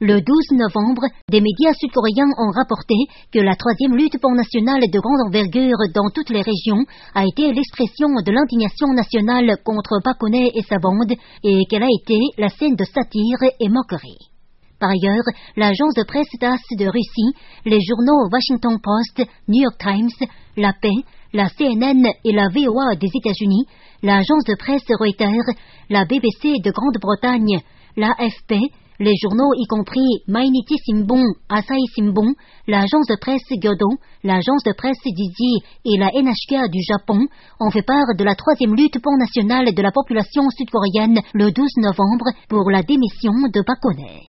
Le 12 novembre, des médias sud-coréens ont rapporté que la troisième lutte Front national de grande envergure dans toutes les régions a été l'expression de l'indignation nationale contre Park Geun-hye et sa bande et qu'elle a été la scène de satire et moquerie. Par ailleurs, l'agence de presse TASS de Russie, les journaux Washington Post, New York Times, La Paix, la CNN et la VOA des États-Unis, l'agence de presse Reuters, la BBC de Grande-Bretagne, l'AFP, les journaux y compris Mainichi Shimbun, Asahi Shimbun, l'agence de presse Kyodo, l'agence de presse Jiji et la NHK du Japon ont fait part de la troisième lutte Front national de la population sud-coréenne le 12 novembre pour la démission de Park Geun-hye.